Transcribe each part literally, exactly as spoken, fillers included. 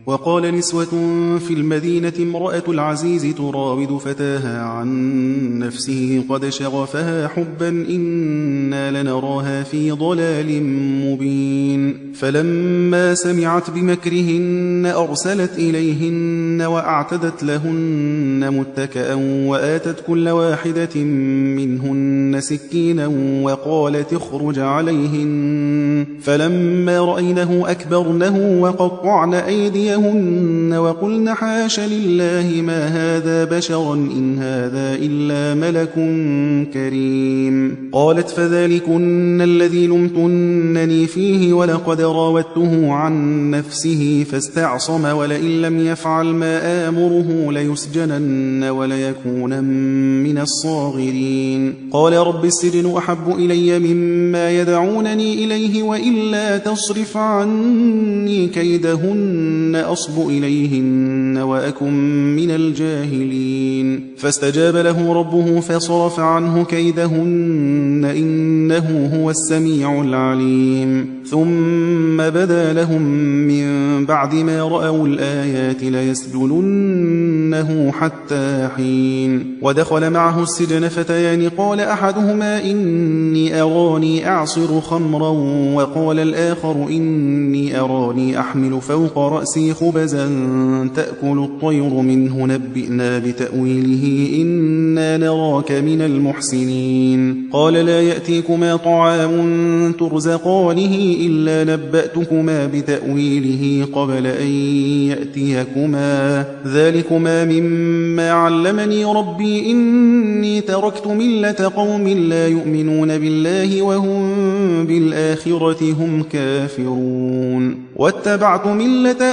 وقال نسوة في المدينة امرأة العزيز تراود فتاها عن نفسه قد شغفها حبا إنا لنراها في ضلال مبين فلما سمعت بمكرهن أرسلت إليهن وأعتدت لهن متكئا وآتت كل واحدة منهن سكينا وقالت اخرج عليهن فلما رأينه أكبرنه وقطعن أيديهن وقلن حاش لله ما هذا بشرا إن هذا إلا ملك كريم قالت فذلكن الذي لمتنني فيه ولقد راودته عن نفسه فاستعصم ولئن لم يفعل ما آمره ليسجنن وليكون من الصاغرين قال رب السجن أحب إلي مما يدعونني إليه وإلا تصرف عني كيدهن أصب إليهن وأكن من الجاهلين فاستجاب له ربه فصرف عنه كيدهن إنه هو السميع العليم ثم بدا لهم من بعد ما رأوا الآيات ليسجننه حتى حين ودخل معه السجن فتيان قال أحدهما إني أراني أعصر خمرا وقال الآخر إني أراني أحمل فوق رأسي خبزا تأكل الطير منه نبئنا بتأويله إنا نراك من المحسنين قال لا يأتيكما طعام ترزقانه إلا نبأتكما بتأويله قبل أن يأتيكما ذلكما مما علمني ربي إني تركت ملة قوم لا يؤمنون بالله وهم بالآخرة هم كافرون واتبعت ملة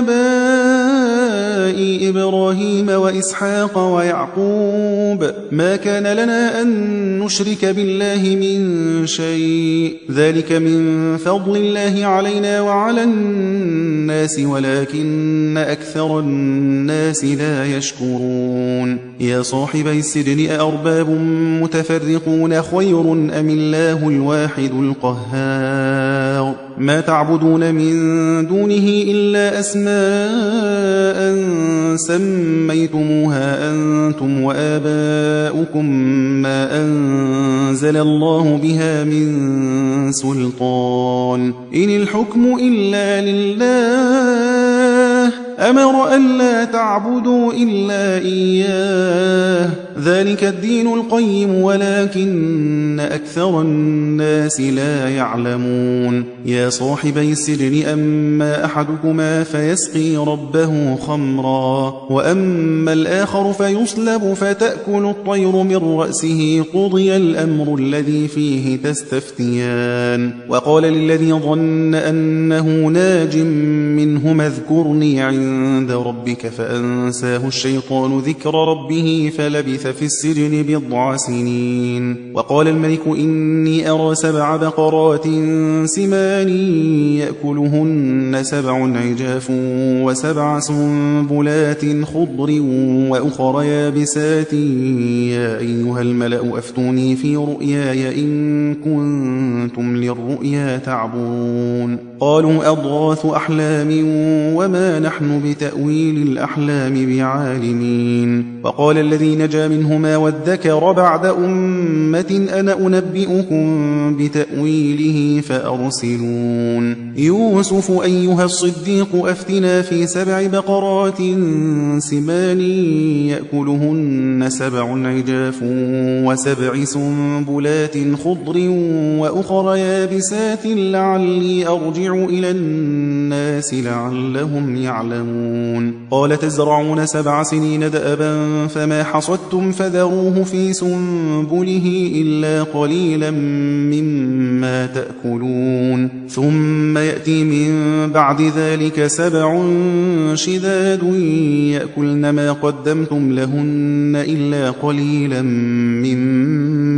آبائي إبراهيم وإسحاق ويعقوب ما كان لنا أن نشرك بالله من شيء ذلك من فضل الله علينا وعلى الناس ولكن أكثر الناس لا يشكرون يا صاحبي السجن أأرباب متفرقون خير أم الله الواحد القهار ما تعبدون من دونه إلا أسماء سميتموها أنتم وآباؤكم ما أنزل الله بها من سلطان إن الحكم إلا لله أمر ألا تعبدوا إلا إياه ذلك الدين القيم ولكن أكثر الناس لا يعلمون يا صاحبي السجن أما أحدكما فيسقي ربه خمرا وأما الآخر فيصلب فتأكل الطير من رأسه قضي الأمر الذي فيه تستفتيان وقال للذي ظن أنه ناج منهما اذكرني عند ربك فأنساه الشيطان ذكر ربه فلبث في السجن بضع سنين وقال الملك إني أرى سبع بقرات سمان يأكلهن سبع عجاف وسبع سنبلات خضر وأخر يابسات يا أيها الملأ أفتوني في رؤياي إن كنتم للرؤيا تعبون قالوا أضغاث أحلام وما نحن بتأويل الأحلام بعالمين وقال الذي نجا منهما وادكر بعد أمة أنا أنبئكم بتأويله فأرسلون يوسف أيها الصديق أفتنا في سبع بقرات سمان يأكلهن سبع عجاف وسبع سنبلات خضر وأخر يابسات لعلي أرجع إلى الناس لعلهم يعلمون قال تزرعون سبع سنين دأبا فما حصدتم فذروه في سنبله إلا قليلا مما تأكلون ثم يأتي من بعد ذلك سبع شداد يأكلن ما قدمتم لهن إلا قليلا مما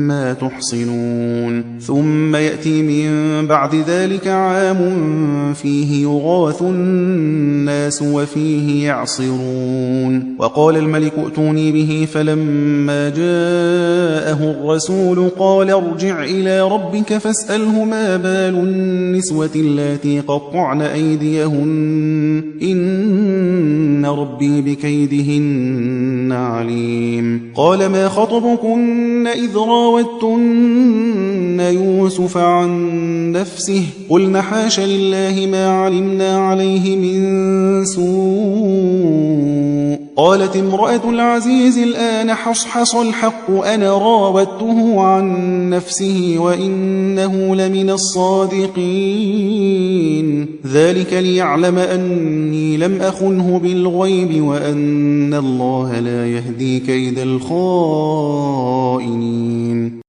ما تحصنون ثم يأتي من بعد ذلك عام فيه يغاث الناس وفيه يعصرون وقال الملك ائتوني به فلما جاءه الرسول قال ارجع إلى ربك فاسأله ما بال النسوة اللاتي قطعن أيديهن إن ربي بكيدهن عليم قال ما خطبكن إذ راوتن يوسف عن نفسه قلن حاش لله ما علمنا عليه من سوء قالت امرأة العزيز الآن حصحص الحق أنا راودته عن نفسه وإنه لمن الصادقين ذلك ليعلم أني لم أخنه بالغيب وأن الله لا يهدي كيد الخائنين